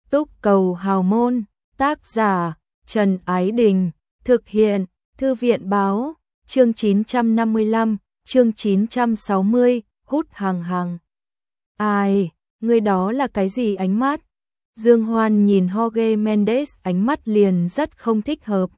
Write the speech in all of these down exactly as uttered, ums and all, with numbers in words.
Túc cầu hào môn, tác giả Trần Ái Đình, thực hiện Thư viện Báo, chương chín trăm năm mươi lăm, chương chín trăm sáu mươi, hút hàng hàng. Ai, người đó là cái gì ánh mắt? Dương Hoan nhìn Jorge Mendes ánh mắt liền rất không thích hợp.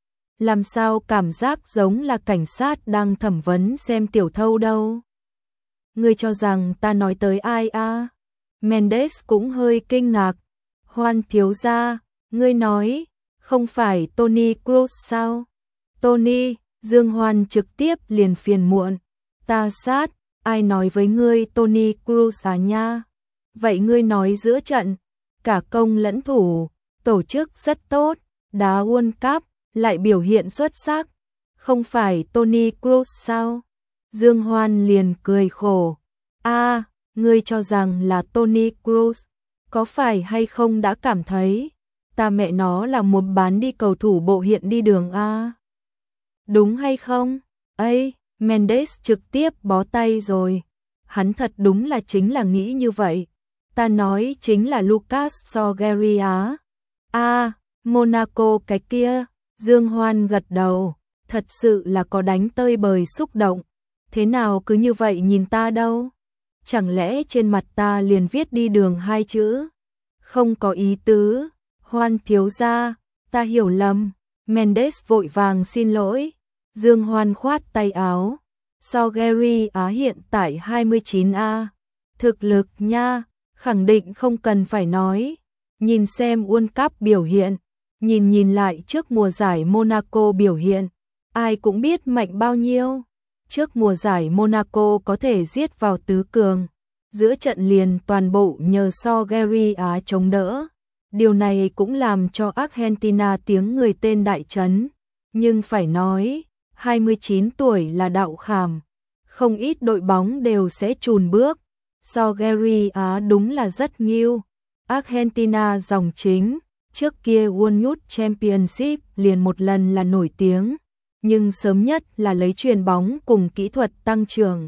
Làm sao cảm giác giống là cảnh sát đang thẩm vấn xem tiểu thâu đâu? Ngươi cho rằng ta nói tới ai à? Mendes cũng hơi kinh ngạc. Hoan thiếu gia, ngươi nói, không phải Tony Cruz sao? Tony, Dương Hoan trực tiếp liền phiền muộn. Ta sát, ai nói với ngươi Tony Cruz à nha? Vậy ngươi nói giữa trận, cả công lẫn thủ, tổ chức rất tốt, đá World Cup, lại biểu hiện xuất sắc. Không phải Tony Cruz sao? Dương Hoan liền cười khổ. A, à, ngươi cho rằng là Tony Cruz, có phải hay không đã cảm thấy ta mẹ nó là một bán đi cầu thủ bộ hiện đi đường a? Đúng hay không? Ây, Mendes trực tiếp bó tay rồi. Hắn thật đúng là chính là nghĩ như vậy. Ta nói chính là Lucas Sorgeri á. A, Monaco cái kia. Dương Hoan gật đầu, thật sự là có đánh tơi bời xúc động. Thế nào cứ như vậy nhìn ta đâu? Chẳng lẽ trên mặt ta liền viết đi đường hai chữ? Không có ý tứ. Hoan thiếu gia, ta hiểu lầm. Mendes vội vàng xin lỗi. Dương Hoan khoát tay áo. Sorgeri Á hiện tại hai mươi chín A. Thực lực nha, khẳng định không cần phải nói. Nhìn xem World Cup biểu hiện, nhìn nhìn lại trước mùa giải Monaco biểu hiện, ai cũng biết mạnh bao nhiêu. Trước mùa giải Monaco có thể giết vào tứ cường, giữa trận liền toàn bộ nhờ Sorgeri Á chống đỡ. Điều này cũng làm cho Argentina tiếng người tên đại chấn. Nhưng phải nói, hai mươi chín tuổi là đạo khảm, không ít đội bóng đều sẽ chùn bước. Sorgeri Á đúng là rất nghiêu. Argentina dòng chính, trước kia World Youth Championship liền một lần là nổi tiếng, nhưng sớm nhất là lấy chuyền bóng cùng kỹ thuật tăng trưởng.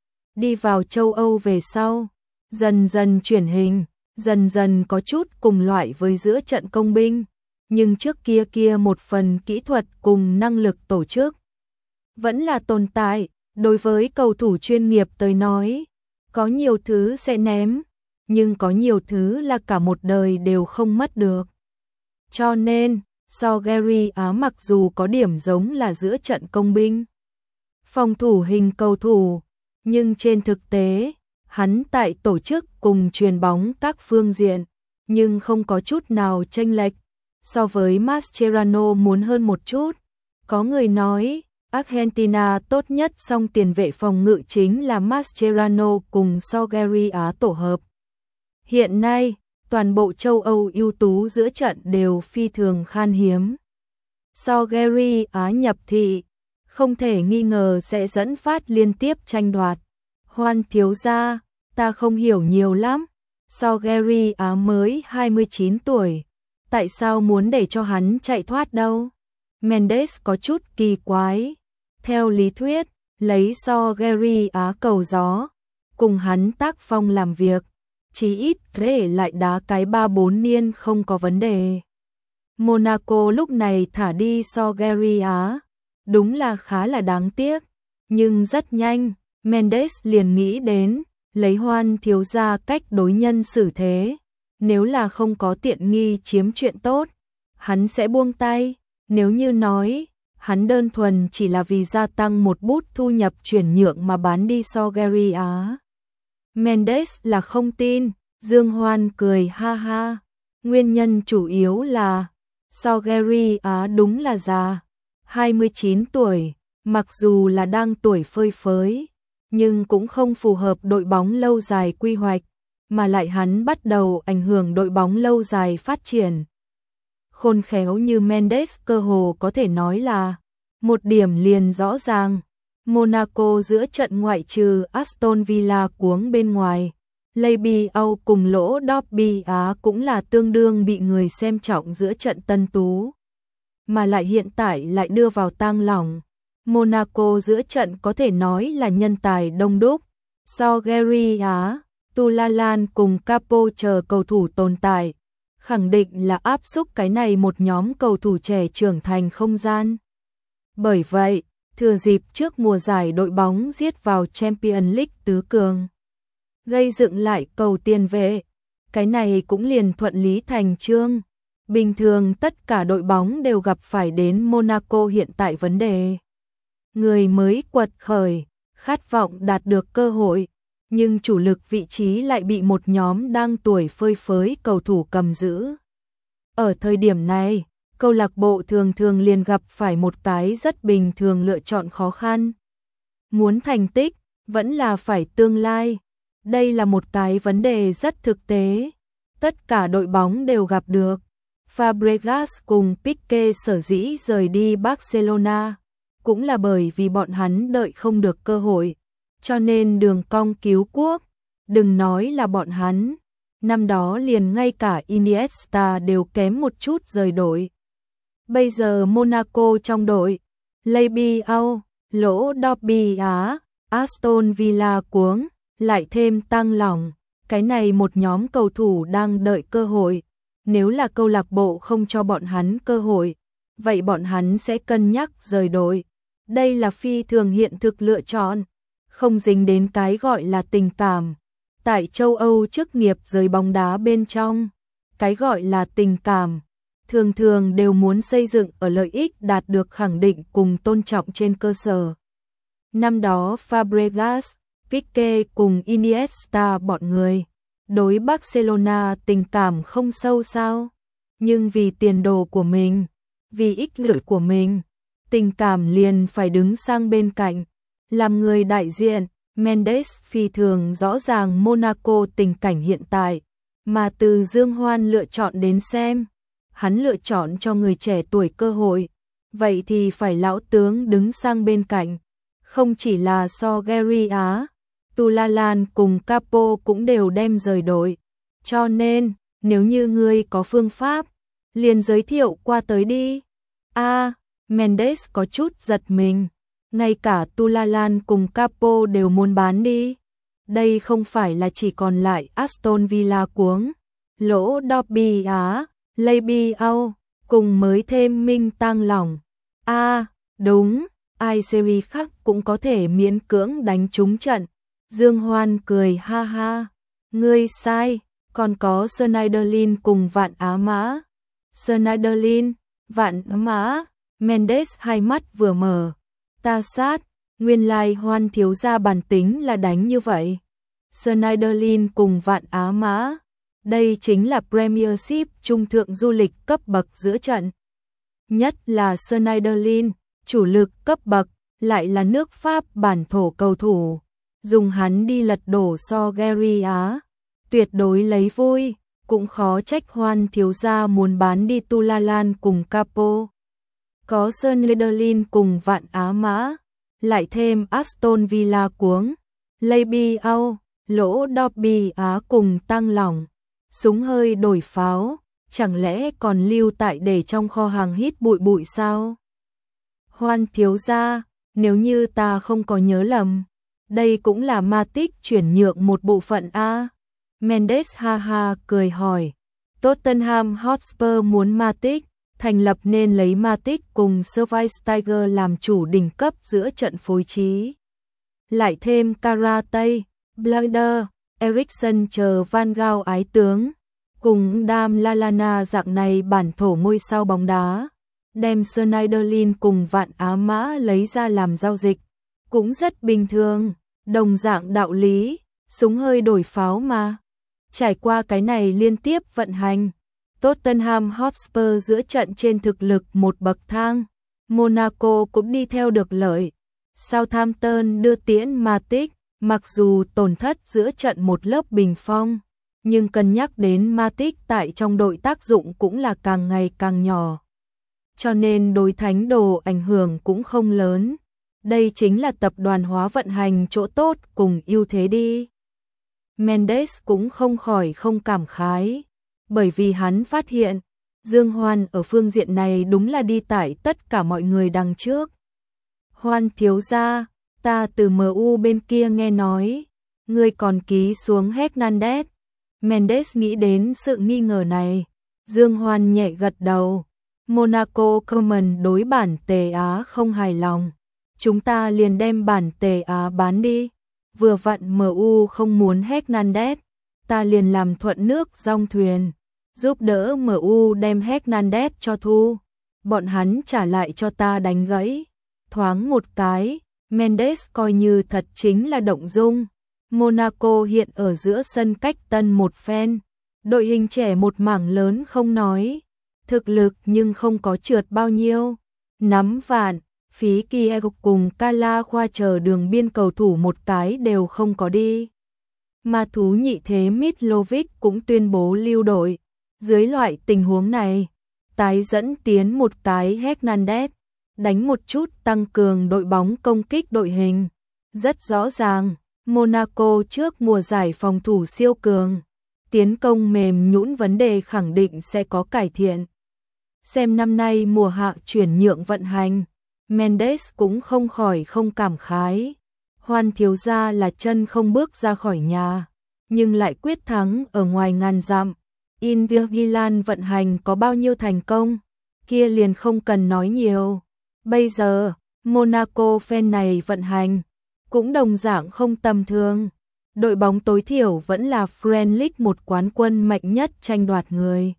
Đi vào châu Âu về sau, dần dần chuyển hình, dần dần có chút cùng loại với giữa trận công binh, nhưng trước kia kia một phần kỹ thuật cùng năng lực tổ chức vẫn là tồn tại. Đối với cầu thủ chuyên nghiệp tới nói, có nhiều thứ sẽ ném, nhưng có nhiều thứ là cả một đời đều không mất được. Cho nên, Sorgeri Á mặc dù có điểm giống là giữa trận công binh, phòng thủ hình cầu thủ, nhưng trên thực tế, hắn tại tổ chức cùng chuyền bóng các phương diện, nhưng không có chút nào chênh lệch. So với Mascherano muốn hơn một chút. Có người nói, Argentina tốt nhất song tiền vệ phòng ngự chính là Mascherano cùng Sorgeri Á tổ hợp. Hiện nay, toàn bộ châu Âu ưu tú giữa trận đều phi thường khan hiếm. Sorgeri Á nhập thị, không thể nghi ngờ sẽ dẫn phát liên tiếp tranh đoạt. Hoan thiếu gia, ta không hiểu nhiều lắm. Sorgeri Á mới hai mươi chín tuổi, tại sao muốn để cho hắn chạy thoát đâu? Mendes có chút kỳ quái. Theo lý thuyết, lấy Sorgeri Á cầu gió, cùng hắn tác phong làm việc, chí ít để lại đá cái ba bốn niên không có vấn đề. Monaco lúc này thả đi Sorgeri Á, đúng là khá là đáng tiếc, nhưng rất nhanh, Mendes liền nghĩ đến, lấy Hoan thiếu gia cách đối nhân xử thế, nếu là không có tiện nghi chiếm chuyện tốt, hắn sẽ buông tay. Nếu như nói, hắn đơn thuần chỉ là vì gia tăng một bút thu nhập chuyển nhượng mà bán đi Sorgeri Á, Mendes là không tin. Dương Hoan cười ha ha. Nguyên nhân chủ yếu là Sorgeri Á đúng là già, hai mươi chín tuổi, mặc dù là đang tuổi phơi phới, nhưng cũng không phù hợp đội bóng lâu dài quy hoạch, mà lại hắn bắt đầu ảnh hưởng đội bóng lâu dài phát triển. Khôn khéo như Mendes cơ hồ có thể nói là một điểm liền rõ ràng. Monaco giữa trận ngoại trừ Aston Villa cuống bên ngoài, Levy Âu cùng lỗ Derby Á cũng là tương đương bị người xem trọng giữa trận tân tú, mà lại hiện tại lại đưa vào tang lỏng. Monaco giữa trận có thể nói là nhân tài đông đúc. Sorgeri Á, Tulalan cùng Capo chờ cầu thủ tồn tại, khẳng định là áp xúc cái này một nhóm cầu thủ trẻ trưởng thành không gian. Bởi vậy, thừa dịp trước mùa giải đội bóng giết vào Champions League tứ cường, gây dựng lại cầu tiền vệ, cái này cũng liền thuận lý thành chương. Bình thường tất cả đội bóng đều gặp phải đến Monaco hiện tại vấn đề. Người mới quật khởi, khát vọng đạt được cơ hội, nhưng chủ lực vị trí lại bị một nhóm đang tuổi phơi phới cầu thủ cầm giữ. Ở thời điểm này, câu lạc bộ thường thường liền gặp phải một cái rất bình thường lựa chọn khó khăn. Muốn thành tích, vẫn là phải tương lai. Đây là một cái vấn đề rất thực tế. Tất cả đội bóng đều gặp được. Fabregas cùng Pique sở dĩ rời đi Barcelona, cũng là bởi vì bọn hắn đợi không được cơ hội, cho nên đường cong cứu quốc. Đừng nói là bọn hắn, năm đó liền ngay cả Iniesta đều kém một chút rời đội. Bây giờ Monaco trong đội, Lebiao, lỗ Dobby Á, Aston Villa cuống, lại thêm tăng lỏng, cái này một nhóm cầu thủ đang đợi cơ hội. Nếu là câu lạc bộ không cho bọn hắn cơ hội, vậy bọn hắn sẽ cân nhắc rời đội. Đây là phi thường hiện thực lựa chọn, không dính đến cái gọi là tình cảm. Tại châu Âu chức nghiệp giới bóng đá bên trong, cái gọi là tình cảm, thường thường đều muốn xây dựng ở lợi ích đạt được khẳng định cùng tôn trọng trên cơ sở. Năm đó Fabregas, Pique cùng Iniesta bọn người đối Barcelona tình cảm không sâu sao, nhưng vì tiền đồ của mình, vì ích lợi của mình, tình cảm liền phải đứng sang bên cạnh. Làm người đại diện, Mendes phi thường rõ ràng Monaco tình cảnh hiện tại, mà từ Dương Hoan lựa chọn đến xem, hắn lựa chọn cho người trẻ tuổi cơ hội, vậy thì phải lão tướng đứng sang bên cạnh, không chỉ là so Gary Á. Tulalan cùng Capo cũng đều đem rời đội. Cho nên, nếu như ngươi có phương pháp, liền giới thiệu qua tới đi. A, à, Mendes có chút giật mình. Ngay cả Tulalan cùng Capo đều muốn bán đi. Đây không phải là chỉ còn lại Aston Villa cuống, lỗ Dobby Á, Lebiao, cùng mới thêm Minh Tăng lỏng. A, à, đúng, ai series khác cũng có thể miễn cưỡng đánh trúng trận. Dương Hoan cười ha ha, ngươi sai, còn có Schneiderlin cùng Vạn Á Mã. Schneiderlin, Vạn Á Mã, Mendes hai mắt vừa mở, ta sát, nguyên lai Hoan thiếu gia bản tính là đánh như vậy. Schneiderlin cùng Vạn Á Mã, đây chính là Premiership trung thượng du lịch cấp bậc giữa trận. Nhất là Schneiderlin, chủ lực cấp bậc, lại là nước Pháp bản thổ cầu thủ. Dùng hắn đi lật đổ so Gary Á, tuyệt đối lấy vui, cũng khó trách Hoan thiếu gia muốn bán đi Tulalan cùng Capo. Có Schneiderlin cùng Vạn Á Mã, lại thêm Aston Villa cuống, Lebiao, lỗ Dobby Á cùng tăng lỏng, súng hơi đổi pháo, chẳng lẽ còn lưu tại để trong kho hàng hít bụi bụi sao? Hoan thiếu gia, nếu như ta không có nhớ lầm, đây cũng là Matic chuyển nhượng một bộ phận A. Mendes ha ha cười hỏi. Tottenham Hotspur muốn Matic, thành lập nên lấy Matic cùng Schweinsteiger làm chủ đỉnh cấp giữa trận phối trí. Lại thêm Karate, Blader, Eriksen chờ Van Gaal ái tướng, cùng Dam Lallana dạng này bản thổ ngôi sao bóng đá. Đem Schneiderlin cùng Vạn Á Mã lấy ra làm giao dịch, cũng rất bình thường. Đồng dạng đạo lý, súng hơi đổi pháo mà. Trải qua cái này liên tiếp vận hành, Tottenham Hotspur giữa trận trên thực lực một bậc thang, Monaco cũng đi theo được lợi. Southampton đưa tiễn Matic, mặc dù tổn thất giữa trận một lớp bình phong, nhưng cân nhắc đến Matic tại trong đội tác dụng cũng là càng ngày càng nhỏ. Cho nên đối thánh đồ ảnh hưởng cũng không lớn. Đây chính là tập đoàn hóa vận hành chỗ tốt cùng ưu thế đi. Mendes cũng không khỏi không cảm khái, bởi vì hắn phát hiện, Dương Hoan ở phương diện này đúng là đi tại tất cả mọi người đằng trước. Hoan thiếu gia, ta từ em u bên kia nghe nói, ngươi còn ký xuống Hernandez. Mendes nghĩ đến sự nghi ngờ này, Dương Hoan nhẹ gật đầu. Monaco Common đối bản Tề Á không hài lòng. Chúng ta liền đem bản Tề Á bán đi. Vừa vặn em u không muốn Hernandez, ta liền làm thuận nước dong thuyền, giúp đỡ em u đem Hernandez cho thu. Bọn hắn trả lại cho ta đánh gãy. Thoáng một cái, Mendes coi như thật chính là động dung. Monaco hiện ở giữa sân cách tân một phen. Đội hình trẻ một mảng lớn không nói. Thực lực nhưng không có trượt bao nhiêu. Nắm vạn, phí kia cùng Kala khoa chờ đường biên cầu thủ một cái đều không có đi. Mà thú nhị thế Mitrovic cũng tuyên bố lưu đội. Dưới loại tình huống này, tái dẫn tiến một cái Hernandez, đánh một chút tăng cường đội bóng công kích đội hình. Rất rõ ràng, Monaco trước mùa giải phòng thủ siêu cường, tiến công mềm nhũn vấn đề khẳng định sẽ có cải thiện. Xem năm nay mùa hạ chuyển nhượng vận hành, Mendes cũng không khỏi không cảm khái. Hoan thiếu gia là chân không bước ra khỏi nhà, nhưng lại quyết thắng ở ngoài ngàn dặm. Inter Milan vận hành có bao nhiêu thành công, kia liền không cần nói nhiều. Bây giờ, Monaco fan này vận hành, cũng đồng dạng không tầm thường. Đội bóng tối thiểu vẫn là Premier League một quán quân mạnh nhất tranh đoạt người.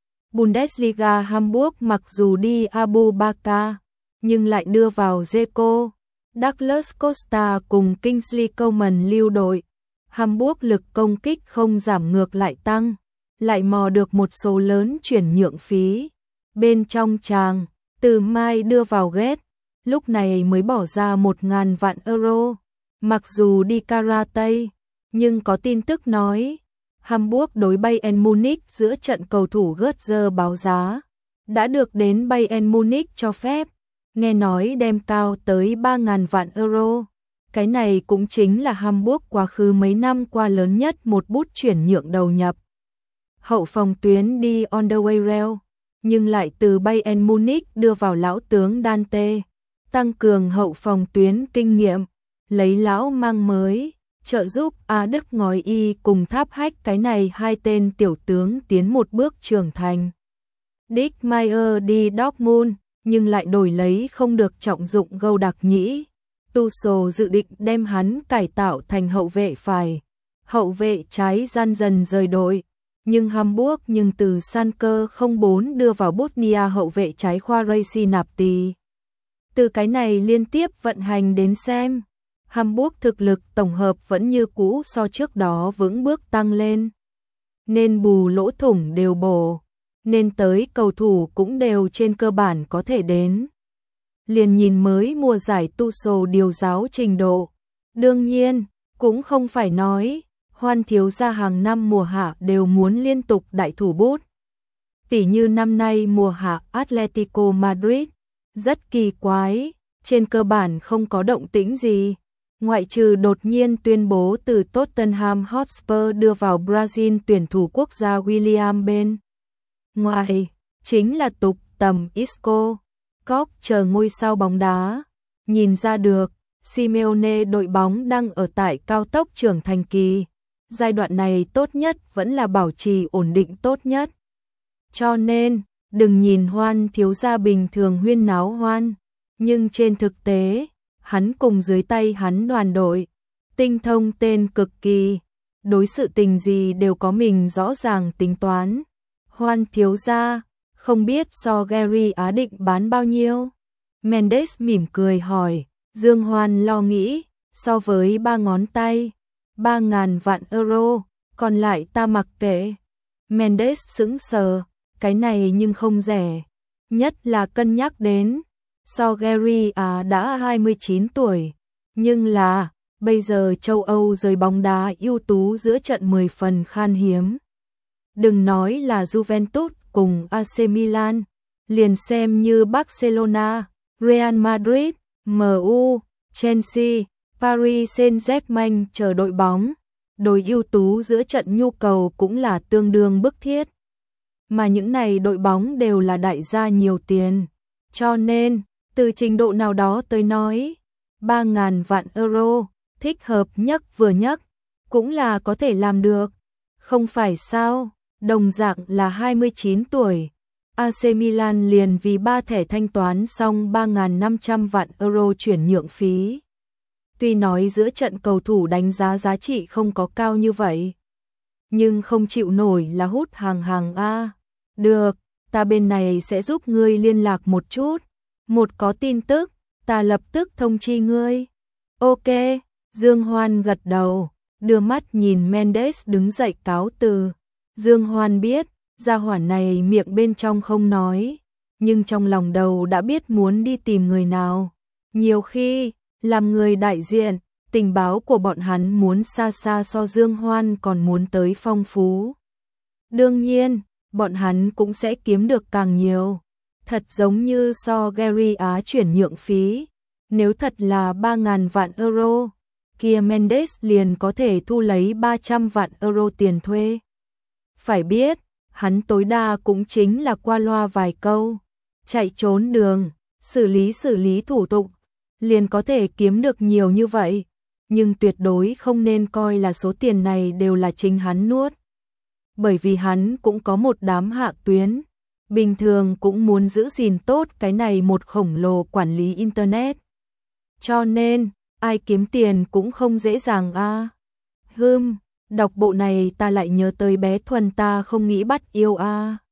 Bundesliga Hamburg mặc dù đi Abu Bakar, nhưng lại đưa vào Zeko, Douglas Costa cùng Kingsley Coman lưu đội. Hamburg lực công kích không giảm ngược lại tăng, lại mò được một số lớn chuyển nhượng phí. Bên trong tràng, từ Mai đưa vào Ghét, lúc này mới bỏ ra một ngàn vạn euro. Mặc dù đi karate, nhưng có tin tức nói, Hamburg đối Bayern Munich giữa trận cầu thủ Götze báo giá, đã được đến Bayern Munich cho phép, nghe nói đem cao tới ba ngàn vạn euro. Cái này cũng chính là Hamburg quá khứ mấy năm qua lớn nhất một bút chuyển nhượng đầu nhập. Hậu phòng tuyến đi on the way rail, nhưng lại từ Bayern Munich đưa vào lão tướng Dante, tăng cường hậu phòng tuyến kinh nghiệm, lấy lão mang mới, trợ giúp A Đức ngói y cùng tháp hách cái này hai tên tiểu tướng tiến một bước trưởng thành. Dick Meyer đi Dortmund, nhưng lại đổi lấy không được trọng dụng Gâu Đặc Nhĩ. Tuchel dự định đem hắn cải tạo thành hậu vệ phải, hậu vệ trái gian dần rời đội, nhưng Hamburg nhưng từ Schalke không bốn đưa vào Bosnia hậu vệ trái khoa Racing Napti. Từ cái này liên tiếp vận hành đến xem, Hamburg thực lực tổng hợp vẫn như cũ so trước đó vững bước tăng lên. Nên bù lỗ thủng đều bổ, nên tới cầu thủ cũng đều trên cơ bản có thể đến. Liền nhìn mới mùa giải Tuchel điều giáo trình độ. Đương nhiên, cũng không phải nói, Hoan thiếu gia hàng năm mùa hạ đều muốn liên tục đại thủ bút. Tỉ như năm nay mùa hạ Atletico Madrid, rất kỳ quái, trên cơ bản không có động tĩnh gì. Ngoại trừ đột nhiên tuyên bố từ Tottenham Hotspur đưa vào Brazil tuyển thủ quốc gia William Ben. Ngoài, chính là tục tầm Isco, Koch chờ ngôi sao bóng đá. Nhìn ra được, Simeone đội bóng đang ở tại cao tốc trưởng thành kỳ. Giai đoạn này tốt nhất vẫn là bảo trì ổn định tốt nhất. Cho nên, đừng nhìn Hoan thiếu gia bình thường huyên náo hoan, nhưng trên thực tế, hắn cùng dưới tay hắn đoàn đội, tinh thông tên cực kỳ, đối sự tình gì đều có mình rõ ràng tính toán. Hoan thiếu gia, không biết so Gary Á định bán bao nhiêu? Mendes mỉm cười hỏi, Dương Hoan lo nghĩ, so với ba ngón tay, ba ngàn vạn euro, còn lại ta mặc kệ. Mendes sững sờ, cái này nhưng không rẻ, nhất là cân nhắc đến, so Gary Á đã hai mươi chín tuổi, nhưng là, bây giờ châu Âu giới bóng đá ưu tú giữa trận mười phần khan hiếm. Đừng nói là Juventus cùng a xê Milan, liền xem như Barcelona, Real Madrid, em u, Chelsea, Paris Saint-Germain chờ đội bóng, đối ưu tú giữa trận nhu cầu cũng là tương đương bức thiết. Mà những này đội bóng đều là đại gia nhiều tiền, cho nên, từ trình độ nào đó tới nói, ba ngàn vạn euro, thích hợp nhất vừa nhất, cũng là có thể làm được, không phải sao? đồng dạng là hai mươi chín tuổi. a xê Milan liền vì ba thẻ thanh toán xong ba nghìn năm trăm vạn euro chuyển nhượng phí. Tuy nói giữa trận cầu thủ đánh giá giá trị không có cao như vậy, nhưng không chịu nổi là hút hàng hàng a. Được, ta bên này sẽ giúp ngươi liên lạc một chút. Một có tin tức, ta lập tức thông chi ngươi. Ok, Dương Hoan gật đầu, đưa mắt nhìn Mendes đứng dậy cáo từ. Dương Hoan biết, gia hỏa này miệng bên trong không nói, nhưng trong lòng đầu đã biết muốn đi tìm người nào. Nhiều khi, làm người đại diện, tình báo của bọn hắn muốn xa xa so Dương Hoan còn muốn tới phong phú. Đương nhiên, bọn hắn cũng sẽ kiếm được càng nhiều. Thật giống như so Gary Á chuyển nhượng phí, nếu thật là ba nghìn vạn euro, kia Mendes liền có thể thu lấy ba trăm vạn euro tiền thuê. Phải biết, hắn tối đa cũng chính là qua loa vài câu, chạy trốn đường, xử lý xử lý thủ tục, liền có thể kiếm được nhiều như vậy, nhưng tuyệt đối không nên coi là số tiền này đều là chính hắn nuốt. Bởi vì hắn cũng có một đám hạ tuyến, bình thường cũng muốn giữ gìn tốt cái này một khổng lồ quản lý Internet. Cho nên, ai kiếm tiền cũng không dễ dàng a. À. Hừm, đọc bộ này ta lại nhớ tới bé Thuần ta không nghĩ bắt yêu a. À.